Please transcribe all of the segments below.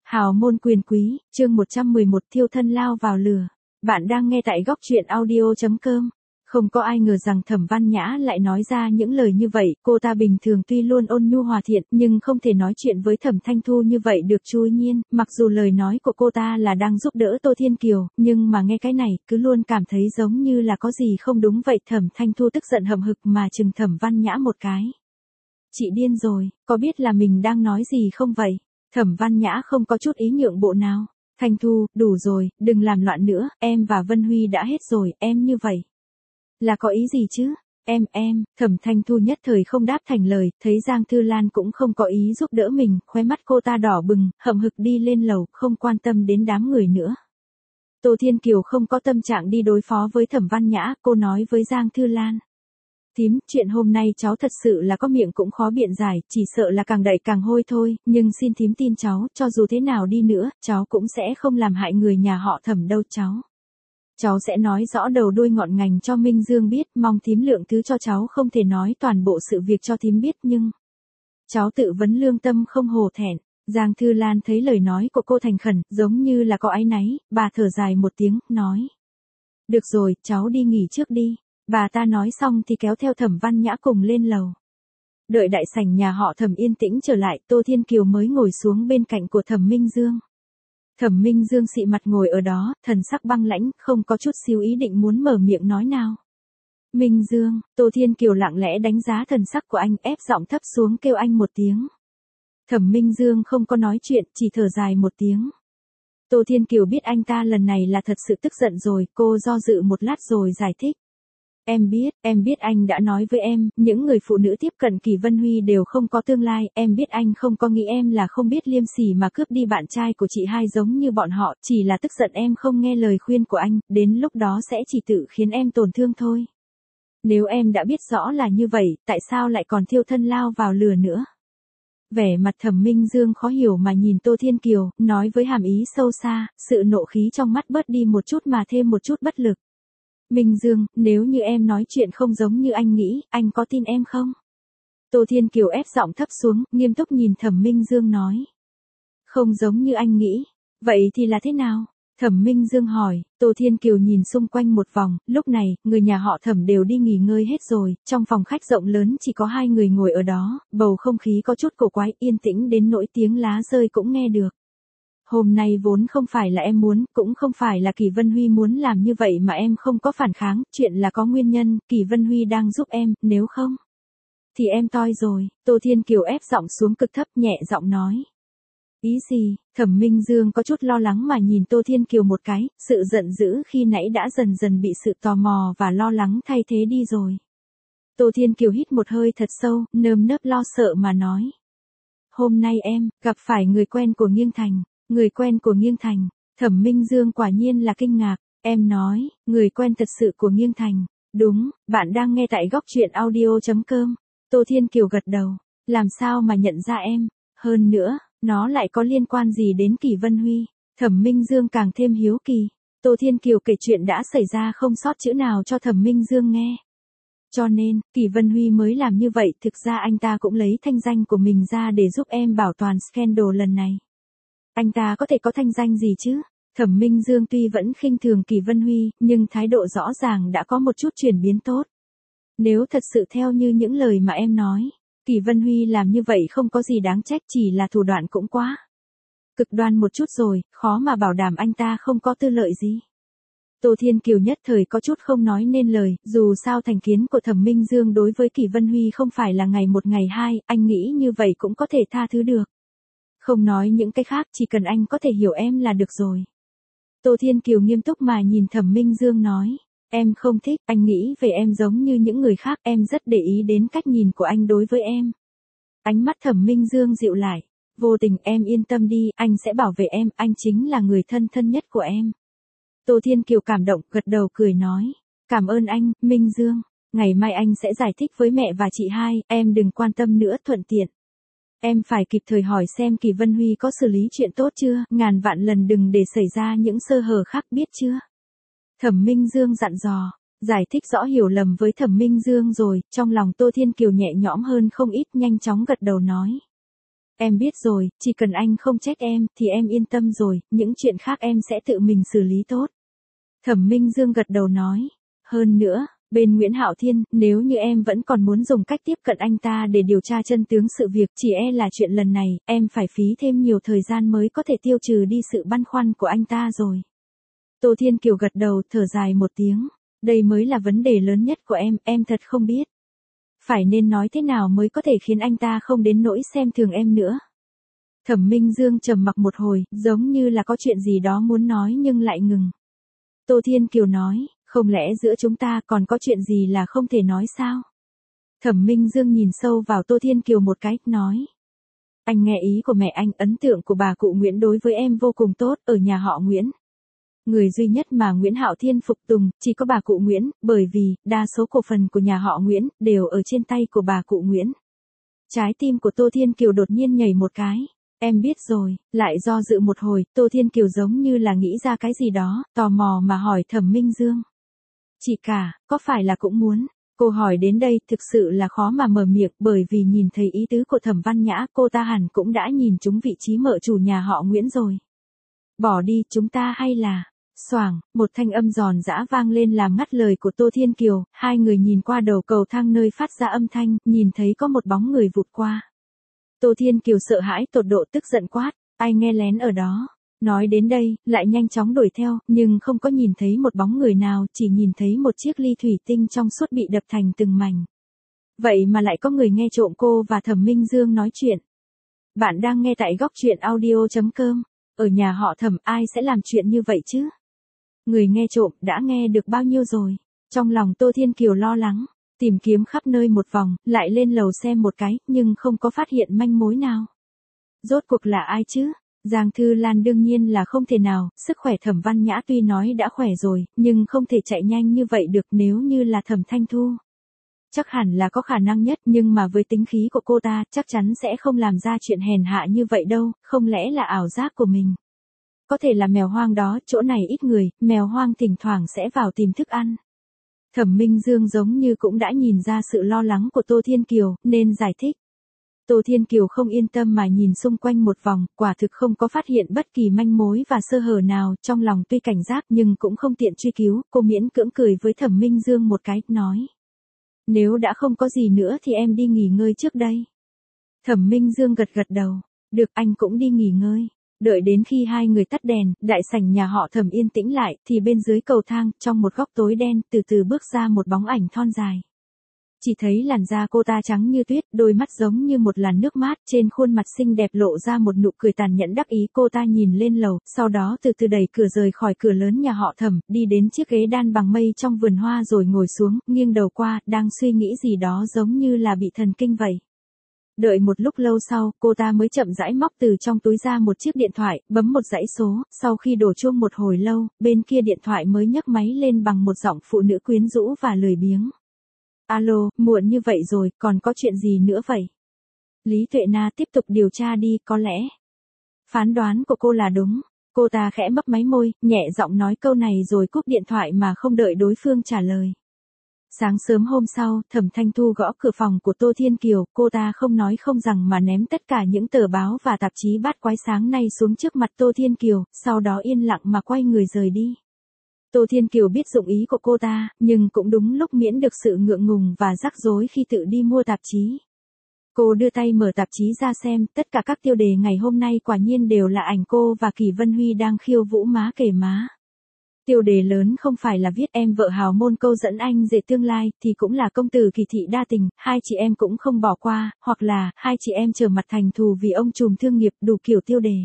Hào môn quyền quý, chương 111 thiêu thân lao vào lửa. Bạn đang nghe tại góc truyện audio.com. Không có ai ngờ rằng Thẩm Văn Nhã lại nói ra những lời như vậy, cô ta bình thường tuy luôn ôn nhu hòa thiện, nhưng không thể nói chuyện với Thẩm Thanh Thu như vậy được Chu Nhiên, mặc dù lời nói của cô ta là đang giúp đỡ Tô Thiên Kiều, nhưng mà nghe cái này, cứ luôn cảm thấy giống như là có gì không đúng vậy. Thẩm Thanh Thu tức giận hậm hực mà chừng Thẩm Văn Nhã một cái. Chị điên rồi, có biết là mình đang nói gì không vậy? Thẩm Văn Nhã không có chút ý nhượng bộ nào. Thanh Thu, đủ rồi, đừng làm loạn nữa, em và Vân Huy đã hết rồi, em như vậy. Là có ý gì chứ? Thẩm Thanh Thu nhất thời không đáp thành lời, thấy Giang Thư Lan cũng không có ý giúp đỡ mình, khóe mắt cô ta đỏ bừng, hậm hực đi lên lầu, không quan tâm đến đám người nữa. Tô Thiên Kiều không có tâm trạng đi đối phó với Thẩm Văn Nhã, cô nói với Giang Thư Lan. Thím, chuyện hôm nay cháu thật sự là có miệng cũng khó biện giải, chỉ sợ là càng đậy càng hôi thôi, nhưng xin thím tin cháu, cho dù thế nào đi nữa, cháu cũng sẽ không làm hại người nhà họ Thẩm đâu cháu. Cháu sẽ nói rõ đầu đuôi ngọn ngành cho Minh Dương biết, mong thím lượng thứ cho cháu không thể nói toàn bộ sự việc cho thím biết nhưng... Cháu tự vấn lương tâm không hổ thẹn. Giang Thư Lan thấy lời nói của cô thành khẩn, giống như là có áy náy, bà thở dài một tiếng, nói. Được rồi, cháu đi nghỉ trước đi. Bà ta nói xong thì kéo theo Thẩm Văn Nhã cùng lên lầu. Đợi đại sảnh nhà họ Thẩm yên tĩnh trở lại, Tô Thiên Kiều mới ngồi xuống bên cạnh của Thẩm Minh Dương. Thẩm Minh Dương xị mặt ngồi ở đó, thần sắc băng lãnh, không có chút xíu ý định muốn mở miệng nói nào. Minh Dương, Tô Thiên Kiều lặng lẽ đánh giá thần sắc của anh, ép giọng thấp xuống kêu anh một tiếng. Thẩm Minh Dương không có nói chuyện, chỉ thở dài một tiếng. Tô Thiên Kiều biết anh ta lần này là thật sự tức giận rồi, cô do dự một lát rồi giải thích. Em biết anh đã nói với em, những người phụ nữ tiếp cận Kỳ Vân Huy đều không có tương lai, em biết anh không có nghĩ em là không biết liêm sỉ mà cướp đi bạn trai của chị hai giống như bọn họ, chỉ là tức giận em không nghe lời khuyên của anh, đến lúc đó sẽ chỉ tự khiến em tổn thương thôi. Nếu em đã biết rõ là như vậy, tại sao lại còn thiêu thân lao vào lửa nữa? Vẻ mặt Thẩm Minh Dương khó hiểu mà nhìn Tô Thiên Kiều, nói với hàm ý sâu xa, sự nộ khí trong mắt bớt đi một chút mà thêm một chút bất lực. Minh Dương, nếu như em nói chuyện không giống như anh nghĩ, anh có tin em không? Tô Thiên Kiều ép giọng thấp xuống, nghiêm túc nhìn Thẩm Minh Dương nói. Không giống như anh nghĩ. Vậy thì là thế nào? Thẩm Minh Dương hỏi. Tô Thiên Kiều nhìn xung quanh một vòng, lúc này, người nhà họ Thẩm đều đi nghỉ ngơi hết rồi, trong phòng khách rộng lớn chỉ có hai người ngồi ở đó, bầu không khí có chút cổ quái, yên tĩnh đến nỗi tiếng lá rơi cũng nghe được. Hôm nay vốn không phải là em muốn, cũng không phải là Kỳ Vân Huy muốn làm như vậy mà em không có phản kháng, chuyện là có nguyên nhân, Kỳ Vân Huy đang giúp em, nếu không thì em toi rồi. Tô Thiên Kiều ép giọng xuống cực thấp, nhẹ giọng nói. Ý gì? Thẩm Minh Dương có chút lo lắng mà nhìn Tô Thiên Kiều một cái, sự giận dữ khi nãy đã dần dần bị sự tò mò và lo lắng thay thế đi rồi. Tô Thiên Kiều hít một hơi thật sâu, nơm nớp lo sợ mà nói. Hôm nay em gặp phải người quen của Nghiêng Thành. Người quen của Nghiêng Thành. Thẩm Minh Dương quả nhiên là kinh ngạc. Em nói, người quen thật sự của Nghiêng Thành. Đúng, bạn đang nghe tại góc truyện audio.com. Tô Thiên Kiều gật đầu. Làm sao mà nhận ra em? Hơn nữa, nó lại có liên quan gì đến Kỳ Vân Huy? Thẩm Minh Dương càng thêm hiếu kỳ. Tô Thiên Kiều kể chuyện đã xảy ra không sót chữ nào cho Thẩm Minh Dương nghe. Cho nên, Kỳ Vân Huy mới làm như vậy, thực ra anh ta cũng lấy thanh danh của mình ra để giúp em bảo toàn scandal lần này. Anh ta có thể có thanh danh gì chứ? Thẩm Minh Dương tuy vẫn khinh thường Kỳ Vân Huy, nhưng thái độ rõ ràng đã có một chút chuyển biến tốt. Nếu thật sự theo như những lời mà em nói, Kỳ Vân Huy làm như vậy không có gì đáng trách, chỉ là thủ đoạn cũng quá cực đoan một chút rồi, khó mà bảo đảm anh ta không có tư lợi gì. Tô Thiên Kiều nhất thời có chút không nói nên lời, dù sao thành kiến của Thẩm Minh Dương đối với Kỳ Vân Huy không phải là ngày một ngày hai, anh nghĩ như vậy cũng có thể tha thứ được. Không nói những cái khác, chỉ cần anh có thể hiểu em là được rồi. Tô Thiên Kiều nghiêm túc mà nhìn Thẩm Minh Dương nói. Em không thích, anh nghĩ về em giống như những người khác, em rất để ý đến cách nhìn của anh đối với em. Ánh mắt Thẩm Minh Dương dịu lại. Vô tình, em yên tâm đi, anh sẽ bảo vệ em, anh chính là người thân nhất của em. Tô Thiên Kiều cảm động, gật đầu cười nói. Cảm ơn anh, Minh Dương. Ngày mai anh sẽ giải thích với mẹ và chị hai, em đừng quan tâm nữa, thuận tiện. Em phải kịp thời hỏi xem Kỳ Vân Huy có xử lý chuyện tốt chưa, ngàn vạn lần đừng để xảy ra những sơ hở khác, biết chưa? Thẩm Minh Dương dặn dò, giải thích rõ hiểu lầm với Thẩm Minh Dương rồi, trong lòng Tô Thiên Kiều nhẹ nhõm hơn không ít, nhanh chóng gật đầu nói. Em biết rồi, chỉ cần anh không trách em, thì em yên tâm rồi, những chuyện khác em sẽ tự mình xử lý tốt. Thẩm Minh Dương gật đầu nói. Hơn nữa, bên Nguyễn Hạo Thiên, nếu như em vẫn còn muốn dùng cách tiếp cận anh ta để điều tra chân tướng sự việc, chỉ e là chuyện lần này, em phải phí thêm nhiều thời gian mới có thể tiêu trừ đi sự băn khoăn của anh ta rồi. Tô Thiên Kiều gật đầu, thở dài một tiếng. Đây mới là vấn đề lớn nhất của em thật không biết. Phải nên nói thế nào mới có thể khiến anh ta không đến nỗi xem thường em nữa. Thẩm Minh Dương trầm mặc một hồi, giống như là có chuyện gì đó muốn nói nhưng lại ngừng. Tô Thiên Kiều nói, không lẽ giữa chúng ta còn có chuyện gì là không thể nói sao? Thẩm Minh Dương nhìn sâu vào Tô Thiên Kiều một cái, nói. Anh nghe ý của mẹ anh, ấn tượng của bà cụ Nguyễn đối với em vô cùng tốt, ở nhà họ Nguyễn. Người duy nhất mà Nguyễn Hạo Thiên phục tùng, chỉ có bà cụ Nguyễn, bởi vì, đa số cổ phần của nhà họ Nguyễn, đều ở trên tay của bà cụ Nguyễn. Trái tim của Tô Thiên Kiều đột nhiên nhảy một cái. Em biết rồi, lại do dự một hồi, Tô Thiên Kiều giống như là nghĩ ra cái gì đó, tò mò mà hỏi Thẩm Minh Dương. Chị cả, có phải là cũng muốn? Cô hỏi đến đây thực sự là khó mà mở miệng, bởi vì nhìn thấy ý tứ của Thẩm Văn Nhã, cô ta hẳn cũng đã nhìn trúng vị trí mợ chủ nhà họ Nguyễn rồi. Bỏ đi, chúng ta hay là... Xoảng, một thanh âm giòn giã vang lên làm ngắt lời của Tô Thiên Kiều, hai người nhìn qua đầu cầu thang nơi phát ra âm thanh, nhìn thấy có một bóng người vụt qua. Tô Thiên Kiều sợ hãi tột độ, tức giận quát, ai nghe lén ở đó. Nói đến đây, lại nhanh chóng đuổi theo, nhưng không có nhìn thấy một bóng người nào, chỉ nhìn thấy một chiếc ly thủy tinh trong suốt bị đập thành từng mảnh. Vậy mà lại có người nghe trộm cô và Thẩm Minh Dương nói chuyện. Bạn đang nghe tại góc truyện audio.com. Ở nhà họ Thẩm ai sẽ làm chuyện như vậy chứ? Người nghe trộm đã nghe được bao nhiêu rồi? Trong lòng Tô Thiên Kiều lo lắng, tìm kiếm khắp nơi một vòng, lại lên lầu xem một cái, nhưng không có phát hiện manh mối nào. Rốt cuộc là ai chứ? Giang Thư Lan đương nhiên là không thể nào, sức khỏe Thẩm Văn Nhã tuy nói đã khỏe rồi, nhưng không thể chạy nhanh như vậy được nếu như là Thẩm Thanh Thu. Chắc hẳn là có khả năng nhất, nhưng mà với tính khí của cô ta, chắc chắn sẽ không làm ra chuyện hèn hạ như vậy đâu, không lẽ là ảo giác của mình. Có thể là mèo hoang đó, chỗ này ít người, mèo hoang thỉnh thoảng sẽ vào tìm thức ăn. Thẩm Minh Dương giống như cũng đã nhìn ra sự lo lắng của Tô Thiên Kiều, nên giải thích. Tô Thiên Kiều không yên tâm mà nhìn xung quanh một vòng, quả thực không có phát hiện bất kỳ manh mối và sơ hở nào, trong lòng tuy cảnh giác nhưng cũng không tiện truy cứu, cô miễn cưỡng cười với Thẩm Minh Dương một cái, nói. Nếu đã không có gì nữa thì em đi nghỉ ngơi trước đây. Thẩm Minh Dương gật gật đầu, được anh cũng đi nghỉ ngơi. Đợi đến khi hai người tắt đèn, đại sảnh nhà họ Thẩm yên tĩnh lại, thì bên dưới cầu thang, trong một góc tối đen, từ từ bước ra một bóng ảnh thon dài. Chỉ thấy làn da cô ta trắng như tuyết, đôi mắt giống như một làn nước mát, trên khuôn mặt xinh đẹp lộ ra một nụ cười tàn nhẫn đắc ý. Cô ta nhìn lên lầu, sau đó từ từ đẩy cửa rời khỏi cửa lớn nhà họ Thẩm, đi đến chiếc ghế đan bằng mây trong vườn hoa rồi ngồi xuống, nghiêng đầu qua, đang suy nghĩ gì đó giống như là bị thần kinh vậy. Đợi một lúc lâu sau, cô ta mới chậm rãi móc từ trong túi ra một chiếc điện thoại, bấm một dãy số, sau khi đổ chuông một hồi lâu, bên kia điện thoại mới nhấc máy lên bằng một giọng phụ nữ quyến rũ và lười biếng. Alo, muộn như vậy rồi, còn có chuyện gì nữa vậy? Lý Tuệ Na tiếp tục điều tra đi, có lẽ. Phán đoán của cô là đúng. Cô ta khẽ mấp máy môi, nhẹ giọng nói câu này rồi cúp điện thoại mà không đợi đối phương trả lời. Sáng sớm hôm sau, Thẩm Thanh Thu gõ cửa phòng của Tô Thiên Kiều, cô ta không nói không rằng mà ném tất cả những tờ báo và tạp chí bát quái sáng nay xuống trước mặt Tô Thiên Kiều, sau đó yên lặng mà quay người rời đi. Tô Thiên Kiều biết dụng ý của cô ta, nhưng cũng đúng lúc miễn được sự ngượng ngùng và rắc rối khi tự đi mua tạp chí. Cô đưa tay mở tạp chí ra xem, tất cả các tiêu đề ngày hôm nay quả nhiên đều là ảnh cô và Kỳ Vân Huy đang khiêu vũ má kề má. Tiêu đề lớn không phải là viết em vợ hào môn câu dẫn anh rể tương lai, thì cũng là công tử Kỳ thị đa tình, hai chị em cũng không bỏ qua, hoặc là hai chị em trở mặt thành thù vì ông trùm thương nghiệp, đủ kiểu tiêu đề.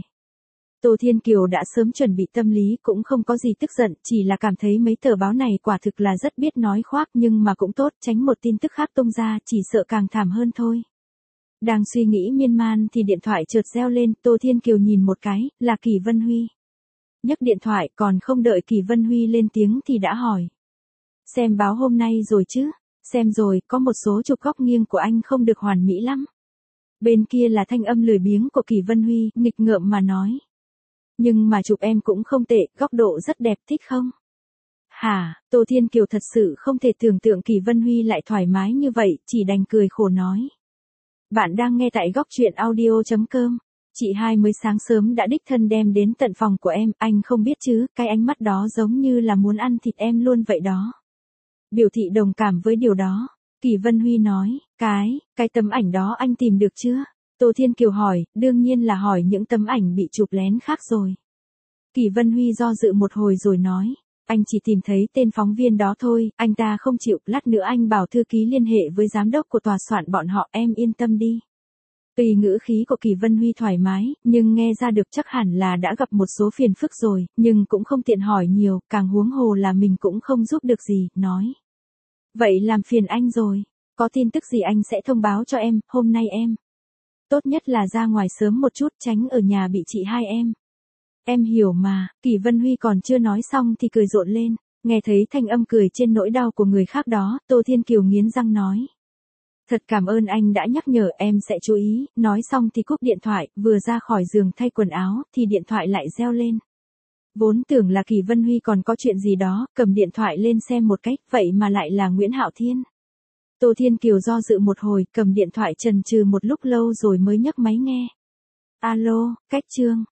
Tô Thiên Kiều đã sớm chuẩn bị tâm lý, cũng không có gì tức giận, chỉ là cảm thấy mấy tờ báo này quả thực là rất biết nói khoác, nhưng mà cũng tốt, tránh một tin tức khác tung ra, chỉ sợ càng thảm hơn thôi. Đang suy nghĩ miên man thì điện thoại chợt reo lên, Tô Thiên Kiều nhìn một cái, là Kỳ Vân Huy. Nhấc điện thoại, còn không đợi Kỳ Vân Huy lên tiếng thì đã hỏi. Xem báo hôm nay rồi chứ? Xem rồi, có một số chụp góc nghiêng của anh không được hoàn mỹ lắm. Bên kia là thanh âm lười biếng của Kỳ Vân Huy, nghịch ngợm mà nói. Nhưng mà chụp em cũng không tệ, góc độ rất đẹp, thích không? Hả, Tô Thiên Kiều thật sự không thể tưởng tượng Kỳ Vân Huy lại thoải mái như vậy, chỉ đành cười khổ nói. Bạn đang nghe tại góc truyện audio.com. Chị hai mới sáng sớm đã đích thân đem đến tận phòng của em, anh không biết chứ, cái ánh mắt đó giống như là muốn ăn thịt em luôn vậy đó. Biểu thị đồng cảm với điều đó. Kỳ Vân Huy nói, cái tấm ảnh đó anh tìm được chưa? Tô Thiên Kiều hỏi, đương nhiên là hỏi những tấm ảnh bị chụp lén khác rồi. Kỳ Vân Huy do dự một hồi rồi nói, anh chỉ tìm thấy tên phóng viên đó thôi, anh ta không chịu, lát nữa anh bảo thư ký liên hệ với giám đốc của tòa soạn bọn họ, em yên tâm đi. Tuy ngữ khí của Kỳ Vân Huy thoải mái, nhưng nghe ra được chắc hẳn là đã gặp một số phiền phức rồi, nhưng cũng không tiện hỏi nhiều, càng huống hồ là mình cũng không giúp được gì, nói. Vậy làm phiền anh rồi, có tin tức gì anh sẽ thông báo cho em, hôm nay em. Tốt nhất là ra ngoài sớm một chút, tránh ở nhà bị chị hai em. Em hiểu mà, Kỳ Vân Huy còn chưa nói xong thì cười rộn lên, nghe thấy thanh âm cười trên nỗi đau của người khác đó, Tô Thiên Kiều nghiến răng nói. Thật cảm ơn anh đã nhắc nhở, em sẽ chú ý, nói xong thì cúp điện thoại, vừa ra khỏi giường thay quần áo, thì điện thoại lại reo lên. Vốn tưởng là Kỳ Vân Huy còn có chuyện gì đó, cầm điện thoại lên xem một cách, vậy mà lại là Nguyễn Hạo Thiên. Tô Thiên Kiều do dự một hồi, cầm điện thoại chần chừ một lúc lâu rồi mới nhấc máy nghe. Alo, Cách Trương,